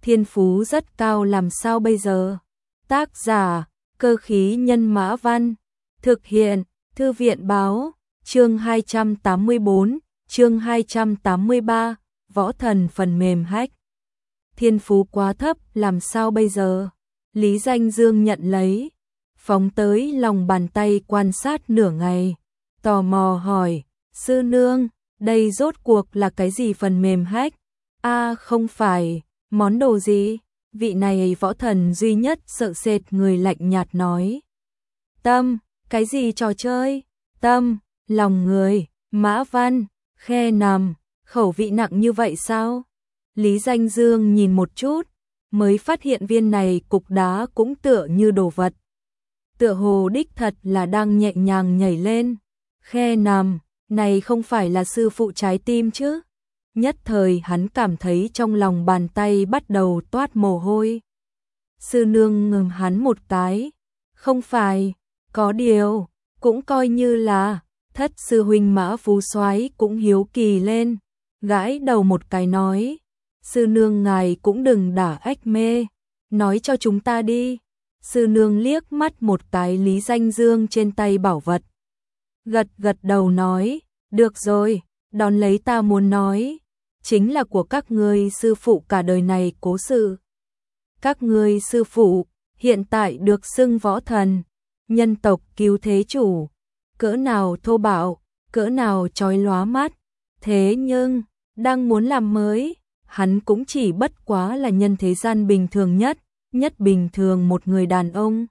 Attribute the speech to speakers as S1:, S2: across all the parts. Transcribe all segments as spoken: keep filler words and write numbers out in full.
S1: thiên phú rất cao làm sao bây giờ? Tác giả, Cơ khí nhân mã văn, thực hiện, Thư viện báo, chương hai trăm tám mươi bốn, chương hai trăm tám mươi ba, võ thần phần mềm hack. Thiên phú quá thấp, làm sao bây giờ? Lý Danh Dương nhận lấy, phóng tới lòng bàn tay quan sát nửa ngày, tò mò hỏi, sư nương, đây rốt cuộc là cái gì phần mềm hack? A không phải, món đồ gì? Vị này võ thần duy nhất sợ sệt người lạnh nhạt nói. Tâm, cái gì trò chơi? Tâm, lòng người, mã văn, khe nằm, khẩu vị nặng như vậy sao? Lý Danh Dương nhìn một chút, mới phát hiện viên này cục đá cũng tựa như đồ vật. Tựa hồ đích thật là đang nhẹ nhàng nhảy lên. Khe nằm, này không phải là sư phụ trái tim chứ? Nhất thời hắn cảm thấy trong lòng bàn tay bắt đầu toát mồ hôi. Sư nương ngừng hắn một cái. Không phải, có điều, cũng coi như là, thất sư huynh Mã Phú Soái cũng hiếu kỳ lên, gãi đầu một cái nói. Sư nương ngài cũng đừng đả ách mê, nói cho chúng ta đi. Sư nương liếc mắt một cái Lý Danh Dương trên tay bảo vật. Gật gật đầu nói, được rồi, đón lấy ta muốn nói. Chính là của các ngươi sư phụ cả đời này cố sự. Các ngươi sư phụ, hiện tại được xưng võ thần, nhân tộc cứu thế chủ. Cỡ nào thô bạo, cỡ nào chói lóa mắt. Thế nhưng, đang muốn làm mới, hắn cũng chỉ bất quá là nhân thế gian bình thường nhất, nhất bình thường một người đàn ông.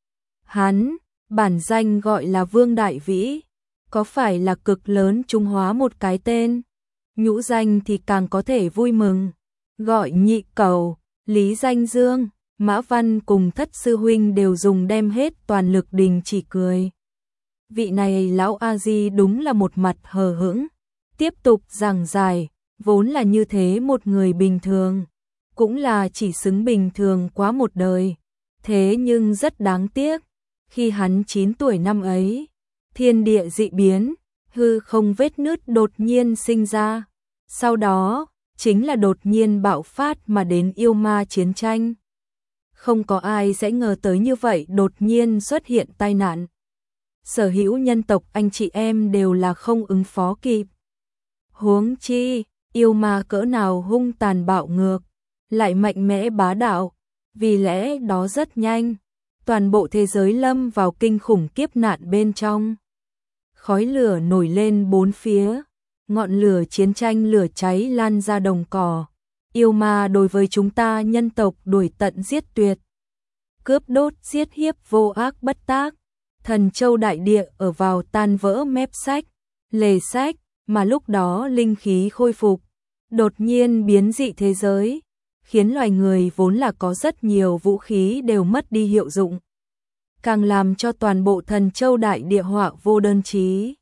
S1: Hắn, bản danh gọi là Vương Đại Vĩ, có phải là cực lớn trung hóa một cái tên? Nhũ danh thì càng có thể vui mừng, gọi nhị cầu, Lý Danh Dương, Mã Văn cùng thất sư huynh đều dùng đem hết toàn lực đình chỉ cười. Vị này lão A Di đúng là một mặt hờ hững, tiếp tục giảng giải, vốn là như thế một người bình thường, cũng là chỉ xứng bình thường quá một đời, thế nhưng rất đáng tiếc, khi hắn chín tuổi năm ấy, thiên địa dị biến, hư không vết nứt đột nhiên sinh ra. Sau đó, chính là đột nhiên bạo phát mà đến yêu ma chiến tranh. Không có ai sẽ ngờ tới như vậy đột nhiên xuất hiện tai nạn. Sở hữu nhân tộc anh chị em đều là không ứng phó kịp. Huống chi, yêu ma cỡ nào hung tàn bạo ngược, lại mạnh mẽ bá đạo, vì lẽ đó rất nhanh, toàn bộ thế giới lâm vào kinh khủng kiếp nạn bên trong. Khói lửa nổi lên bốn phía. Ngọn lửa chiến tranh lửa cháy lan ra đồng cỏ. Yêu ma đối với chúng ta nhân tộc đuổi tận giết tuyệt. Cướp đốt giết hiếp vô ác bất tác. Thần châu đại địa ở vào tan vỡ mép sách, lề sách, mà lúc đó linh khí khôi phục. Đột nhiên biến dị thế giới, khiến loài người vốn là có rất nhiều vũ khí đều mất đi hiệu dụng. Càng làm cho toàn bộ thần châu đại địa họa vô đơn chí.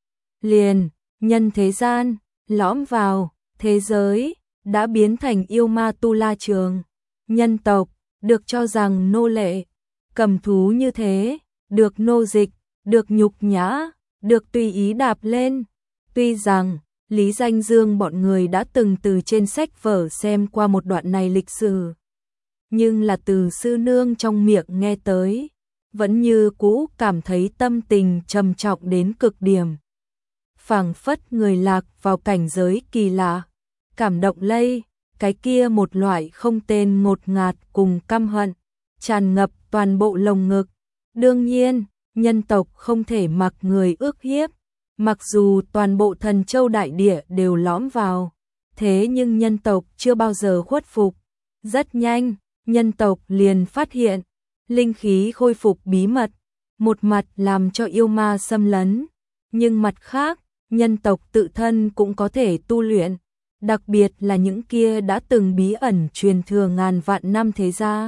S1: Liền nhân thế gian, lõm vào, thế giới, đã biến thành yêu ma tu la trường. Nhân tộc, được cho rằng nô lệ, cầm thú như thế, được nô dịch, được nhục nhã, được tùy ý đạp lên. Tuy rằng, Lý Danh Dương bọn người đã từng từ trên sách vở xem qua một đoạn này lịch sử. Nhưng là từ sư nương trong miệng nghe tới, vẫn như cũ cảm thấy tâm tình trầm trọng đến cực điểm. Phảng phất người lạc vào cảnh giới kỳ lạ, cảm động lây, cái kia một loại không tên ngột ngạt cùng căm hận, tràn ngập toàn bộ lồng ngực. Đương nhiên, nhân tộc không thể mặc người ước hiếp, mặc dù toàn bộ thần châu đại địa đều lõm vào, thế nhưng nhân tộc chưa bao giờ khuất phục. Rất nhanh, nhân tộc liền phát hiện, linh khí khôi phục bí mật, một mặt làm cho yêu ma xâm lấn, nhưng mặt khác, nhân tộc tự thân cũng có thể tu luyện, đặc biệt là những kia đã từng bí ẩn truyền thừa ngàn vạn năm thế gia.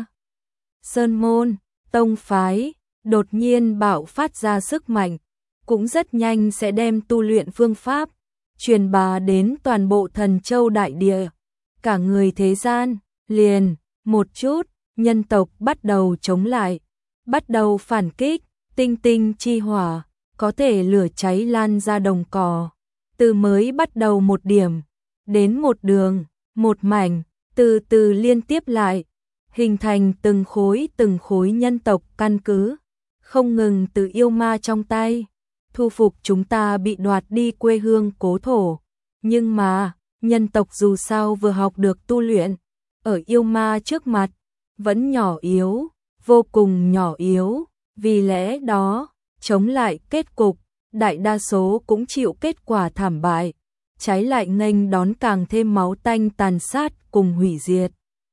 S1: Sơn môn, tông phái, đột nhiên bạo phát ra sức mạnh, cũng rất nhanh sẽ đem tu luyện phương pháp, truyền bá đến toàn bộ thần châu đại địa. Cả người thế gian, liền, một chút, nhân tộc bắt đầu chống lại, bắt đầu phản kích, tinh tinh chi hỏa, có thể lửa cháy lan ra đồng cỏ. Từ mới bắt đầu một điểm, đến một đường, một mảnh, từ từ liên tiếp lại, hình thành từng khối từng khối nhân tộc căn cứ, không ngừng từ yêu ma trong tay, thu phục chúng ta bị đoạt đi quê hương cố thổ. Nhưng mà, nhân tộc dù sao vừa học được tu luyện, ở yêu ma trước mặt, vẫn nhỏ yếu, vô cùng nhỏ yếu, vì lẽ đó, chống lại kết cục, đại đa số cũng chịu kết quả thảm bại, trái lại nghênh đón càng thêm máu tanh tàn sát cùng hủy diệt.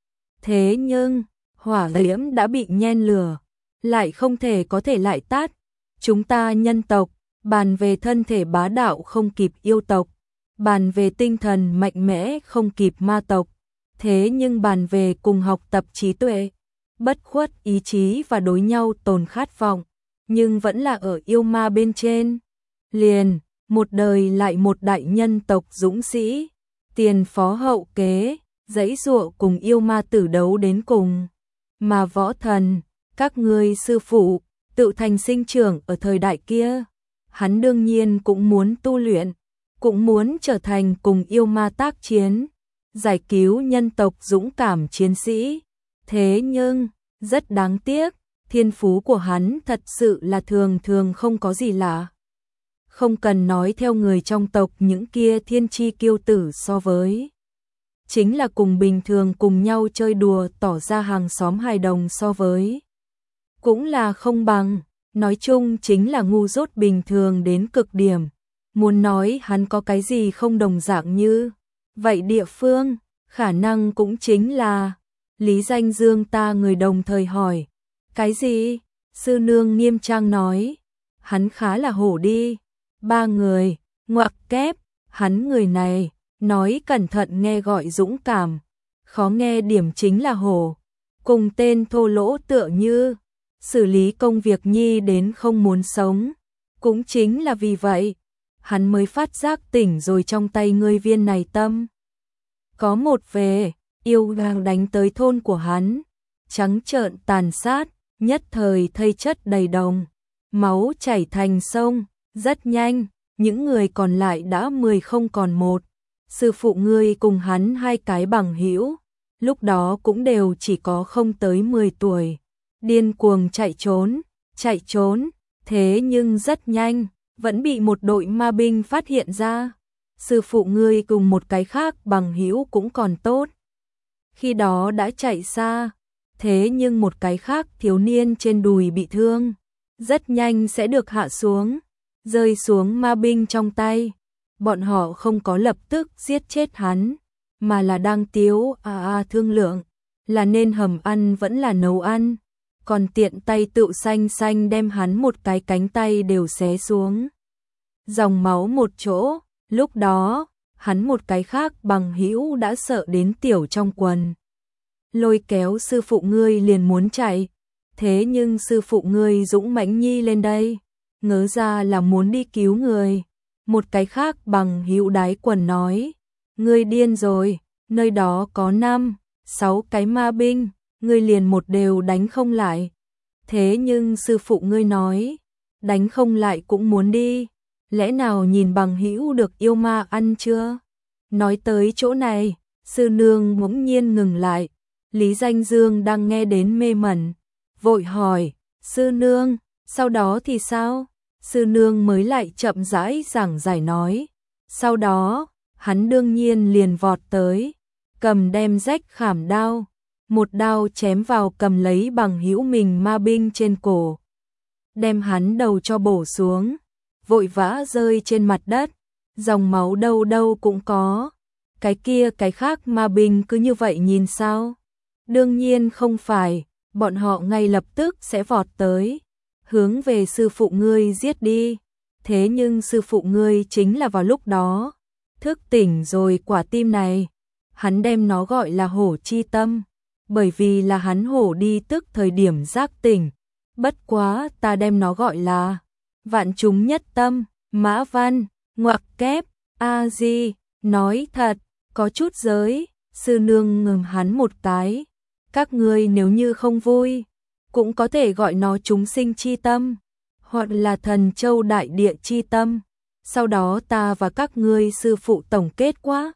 S1: Thế nhưng, hỏa diễm đã bị nhen lửa, lại không thể có thể lại tắt. Chúng ta nhân tộc, bàn về thân thể bá đạo không kịp yêu tộc, bàn về tinh thần mạnh mẽ không kịp ma tộc, thế nhưng bàn về cùng học tập trí tuệ, bất khuất ý chí và đối nhau tồn khát vọng, nhưng vẫn là ở yêu ma bên trên. Liền, một đời lại một đại nhân tộc dũng sĩ, tiền phó hậu kế, giãy giụa cùng yêu ma tử đấu đến cùng. Mà võ thần, các ngươi sư phụ, tự thành sinh trưởng ở thời đại kia, hắn đương nhiên cũng muốn tu luyện, cũng muốn trở thành cùng yêu ma tác chiến, giải cứu nhân tộc dũng cảm chiến sĩ. Thế nhưng, rất đáng tiếc, thiên phú của hắn thật sự là thường thường không có gì lạ. Không cần nói theo người trong tộc những kia thiên chi kiêu tử so với. Chính là cùng bình thường cùng nhau chơi đùa tỏ ra hàng xóm hài đồng so với. Cũng là không bằng, nói chung chính là ngu dốt bình thường đến cực điểm. Muốn nói hắn có cái gì không đồng dạng như vậy địa phương, khả năng cũng chính là Lý Danh Dương ta người đồng thời hỏi. Cái gì? Sư nương nghiêm trang nói. Hắn khá là hổ đi. Ba người, ngoặc kép, hắn người này, nói cẩn thận nghe gọi dũng cảm, khó nghe điểm chính là hổ, cùng tên thô lỗ tựa như, xử lý công việc nhi đến không muốn sống. Cũng chính là vì vậy, hắn mới phát giác tỉnh rồi trong tay ngươi viên này tâm. Có một về, yêu gang đánh tới thôn của hắn, trắng trợn tàn sát, nhất thời thây chất đầy đồng, máu chảy thành sông. Rất nhanh, những người còn lại đã mười không còn một. Sư phụ ngươi cùng hắn hai cái bằng hữu, lúc đó cũng đều chỉ có không tới mười tuổi. Điên cuồng chạy trốn, chạy trốn, thế nhưng rất nhanh, vẫn bị một đội ma binh phát hiện ra. Sư phụ ngươi cùng một cái khác bằng hữu cũng còn tốt. Khi đó đã chạy xa, thế nhưng một cái khác thiếu niên trên đùi bị thương, rất nhanh sẽ được hạ xuống. Rơi xuống ma binh trong tay, bọn họ không có lập tức giết chết hắn, mà là đang tiếu à à thương lượng, là nên hầm ăn vẫn là nấu ăn, còn tiện tay tự xanh xanh đem hắn một cái cánh tay đều xé xuống. Dòng máu một chỗ, lúc đó, hắn một cái khác bằng hữu đã sợ đến tiểu trong quần. Lôi kéo sư phụ ngươi liền muốn chạy, thế nhưng sư phụ ngươi dũng mãnh nhi lên đây. Ngớ ra là muốn đi cứu người. Một cái khác bằng hữu đái quần nói, ngươi điên rồi, nơi đó có năm, sáu cái ma binh, ngươi liền một đều đánh không lại. Thế nhưng sư phụ ngươi nói, đánh không lại cũng muốn đi, lẽ nào nhìn bằng hữu được yêu ma ăn chưa? Nói tới chỗ này, sư nương bỗng nhiên ngừng lại, Lý Danh Dương đang nghe đến mê mẩn, vội hỏi, sư nương, sau đó thì sao? Sư nương mới lại chậm rãi giảng giải nói. Sau đó, hắn đương nhiên liền vọt tới, cầm đem rách khảm đao, một đao chém vào cầm lấy bằng hữu mình ma binh trên cổ. Đem hắn đầu cho bổ xuống, vội vã rơi trên mặt đất, dòng máu đâu đâu cũng có. Cái kia cái khác ma binh cứ như vậy nhìn sao? Đương nhiên không phải, bọn họ ngay lập tức sẽ vọt tới. Hướng về sư phụ ngươi giết đi. Thế nhưng sư phụ ngươi chính là vào lúc đó thức tỉnh rồi quả tim này. Hắn đem nó gọi là hổ chi tâm, bởi vì là hắn hổ đi tức thời điểm giác tỉnh. Bất quá ta đem nó gọi là vạn chúng nhất tâm. Mã Văn, ngoặc kép, a di, nói thật, có chút giới. Sư nương ngừng hắn một cái. Các ngươi nếu như không vui, cũng có thể gọi nó chúng sinh chi tâm, hoặc là thần châu đại địa chi tâm. Sau đó ta và các ngươi sư phụ tổng kết quá,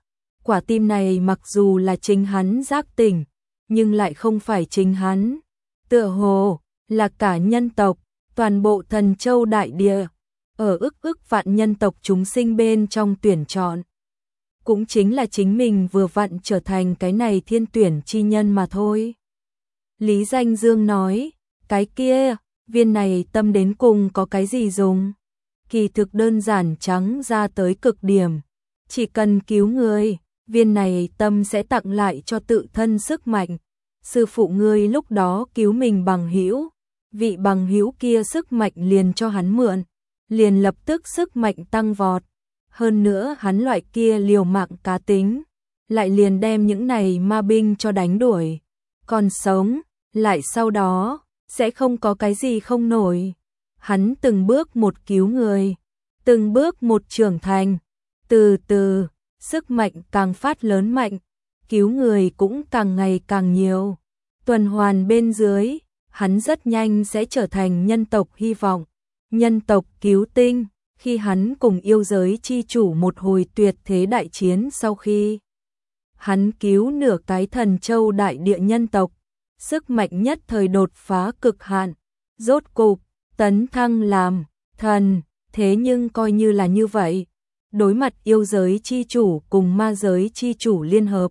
S1: Quả tim này mặc dù là chính hắn giác tỉnh, nhưng lại không phải chính hắn. Tựa hồ là cả nhân tộc, toàn bộ Thần Châu đại địa, ở ức ức vạn nhân tộc chúng sinh bên trong tuyển chọn. Cũng chính là chính mình vừa vặn trở thành cái này thiên tuyển chi nhân mà thôi. Lý Danh Dương nói, cái kia, viên này tâm đến cùng có cái gì dùng? Kỳ thực đơn giản trắng ra tới cực điểm. Chỉ cần cứu người, viên này tâm sẽ tặng lại cho tự thân sức mạnh. Sư phụ ngươi lúc đó cứu mình bằng hữu, vị bằng hữu kia sức mạnh liền cho hắn mượn, liền lập tức sức mạnh tăng vọt. Hơn nữa hắn loại kia liều mạng cá tính, lại liền đem những này ma binh cho đánh đuổi. Còn sống, lại sau đó, sẽ không có cái gì không nổi. Hắn từng bước một cứu người, từng bước một trưởng thành, từ từ, sức mạnh càng phát lớn mạnh, cứu người cũng càng ngày càng nhiều. Tuần hoàn bên dưới, hắn rất nhanh sẽ trở thành nhân tộc hy vọng, nhân tộc cứu tinh. Khi hắn cùng yêu giới chi chủ một hồi tuyệt thế đại chiến sau khi hắn cứu nửa cái Thần Châu đại địa nhân tộc, sức mạnh nhất thời đột phá cực hạn, rốt cục tấn thăng làm thần. Thế nhưng coi như là như vậy, đối mặt yêu giới chi chủ cùng ma giới chi chủ liên hợp,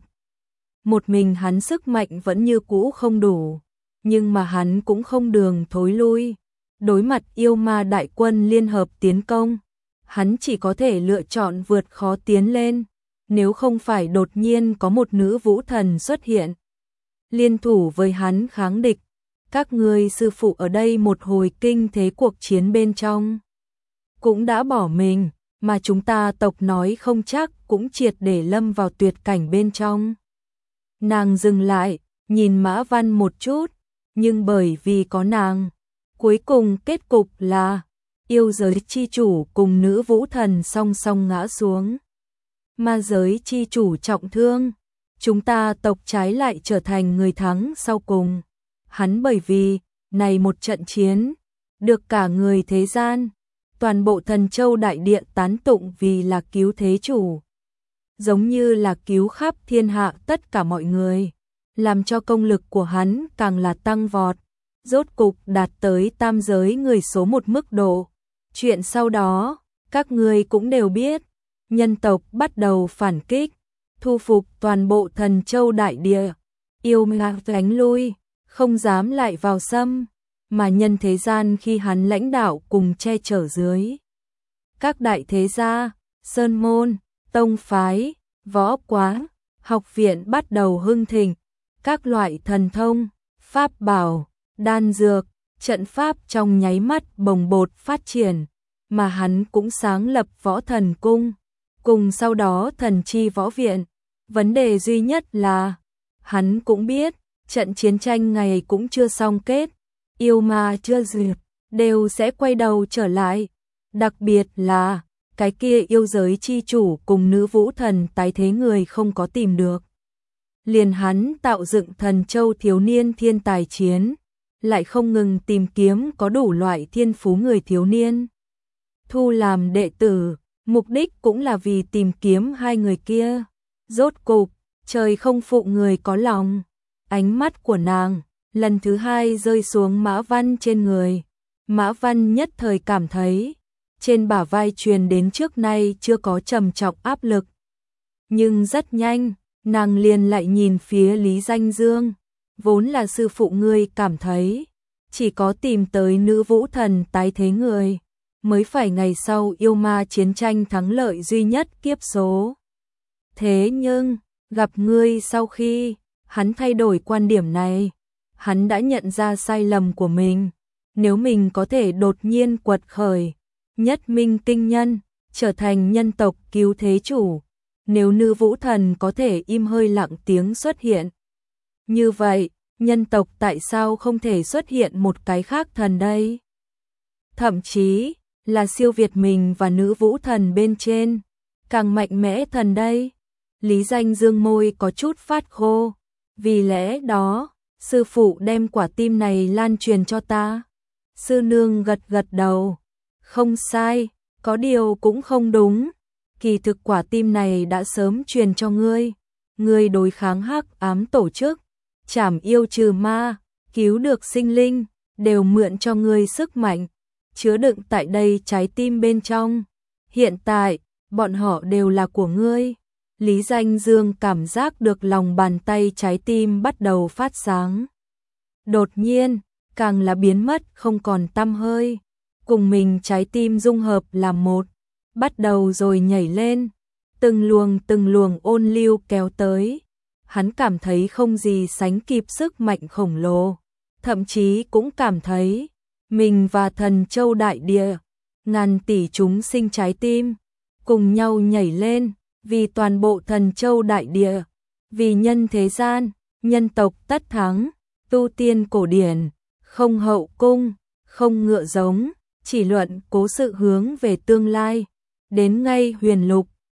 S1: một mình hắn sức mạnh vẫn như cũ không đủ, nhưng mà hắn cũng không đường thối lui. Đối mặt yêu ma đại quân liên hợp tiến công, hắn chỉ có thể lựa chọn vượt khó tiến lên, nếu không phải đột nhiên có một nữ vũ thần xuất hiện, liên thủ với hắn kháng địch. Các ngươi sư phụ ở đây một hồi kinh thế cuộc chiến bên trong cũng đã bỏ mình, mà chúng ta tộc nói không chắc cũng triệt để lâm vào tuyệt cảnh bên trong. Nàng dừng lại, nhìn Mã Văn một chút, nhưng bởi vì có nàng, cuối cùng kết cục là yêu giới chi chủ cùng nữ vũ thần song song ngã xuống. Ma giới chi chủ trọng thương, chúng ta tộc trái lại trở thành người thắng sau cùng. Hắn bởi vì này một trận chiến, được cả người thế gian, toàn bộ Thần Châu đại địa tán tụng vì là cứu thế chủ, giống như là cứu khắp thiên hạ tất cả mọi người, làm cho công lực của hắn càng là tăng vọt, rốt cục đạt tới tam giới người số một mức độ. Chuyện sau đó, các ngươi cũng đều biết, nhân tộc bắt đầu phản kích, thu phục toàn bộ Thần Châu đại địa, yêu ma đánh lui, không dám lại vào xâm, mà nhân thế gian khi hắn lãnh đạo cùng che chở dưới. Các đại thế gia, sơn môn, tông phái, võ quán, học viện bắt đầu hưng thịnh, các loại thần thông, pháp bảo, đan dược, trận pháp trong nháy mắt bồng bột phát triển, mà hắn cũng sáng lập võ thần cung, cùng sau đó thần chi võ viện. Vấn đề duy nhất là, hắn cũng biết, trận chiến tranh ngày cũng chưa xong kết, yêu ma chưa diệt, đều sẽ quay đầu trở lại. Đặc biệt là, cái kia yêu giới chi chủ cùng nữ vũ thần tái thế người không có tìm được. Liền hắn tạo dựng Thần Châu thiếu niên thiên tài chiến, lại không ngừng tìm kiếm có đủ loại thiên phú người thiếu niên, thu làm đệ tử, mục đích cũng là vì tìm kiếm hai người kia. Rốt cục, trời không phụ người có lòng, ánh mắt của nàng lần thứ hai rơi xuống Mã Văn trên người. Mã Văn nhất thời cảm thấy trên bả vai truyền đến trước nay chưa có trầm trọng áp lực. Nhưng rất nhanh, nàng liền lại nhìn phía Lý Danh Dương, vốn là sư phụ ngươi cảm thấy chỉ có tìm tới nữ vũ thần tái thế người mới phải ngày sau yêu ma chiến tranh thắng lợi duy nhất kiếp số. Thế nhưng, gặp ngươi sau khi hắn thay đổi quan điểm này, hắn đã nhận ra sai lầm của mình. Nếu mình có thể đột nhiên quật khởi, nhất minh kinh nhân, trở thành nhân tộc cứu thế chủ, nếu nữ vũ thần có thể im hơi lặng tiếng xuất hiện, như vậy, nhân tộc tại sao không thể xuất hiện một cái khác thần đây? Thậm chí là siêu việt mình và nữ vũ thần bên trên, càng mạnh mẽ thần đây. Lý Danh Dương môi có chút phát khô, vì lẽ đó, sư phụ đem quả tim này lan truyền cho ta. Sư nương gật gật đầu, không sai, có điều cũng không đúng. kỳ thực quả tim này đã sớm truyền cho ngươi, ngươi đối kháng hắc ám tổ chức, trảm yêu trừ ma, cứu được sinh linh, đều mượn cho ngươi sức mạnh, chứa đựng tại đây trái tim bên trong. Hiện tại, bọn họ đều là của ngươi. Lý Danh Dương cảm giác được lòng bàn tay trái tim bắt đầu phát sáng. Đột nhiên, càng là biến mất không còn tăm hơi, cùng mình trái tim dung hợp làm một, bắt đầu rồi nhảy lên, từng luồng từng luồng ôn lưu kéo tới. Hắn cảm thấy không gì sánh kịp sức mạnh khổng lồ, thậm chí cũng cảm thấy mình và Thần Châu đại địa, ngàn tỷ chúng sinh trái tim, cùng nhau nhảy lên, vì toàn bộ Thần Châu đại địa, vì nhân thế gian, nhân tộc tất thắng, tu tiên cổ điển, không hậu cung, không ngựa giống, chỉ luận cố sự hướng về tương lai, đến ngay huyền lục,